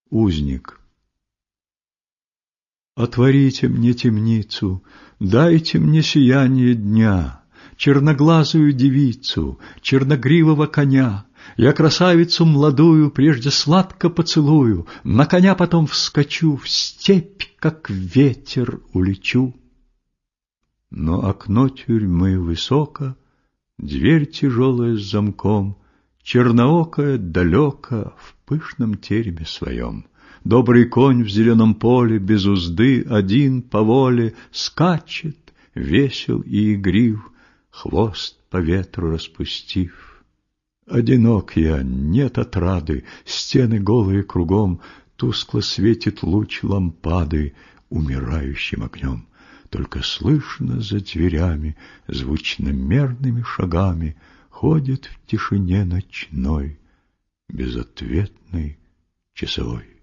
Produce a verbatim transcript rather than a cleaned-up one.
Узник. Отворите мне темницу, дайте мне сияние дня, черноглазую девицу, черногривого коня. Я красавицу младую прежде сладко поцелую, на коня потом вскочу, в степь, как ветер, улечу. Но окно тюрьмы высоко, дверь тяжелая с замком, черноокая далеко в пышном тереме своем. Добрый конь в зеленом поле, без узды, один по воле, скачет, весел и игрив, хвост по ветру распустив. Одинок я, нет отрады, стены голые кругом, тускло светит луч лампады умирающим огнем. Только слышно за дверями, звучно мерными шагами, ходит в тишине ночной безответный часовой.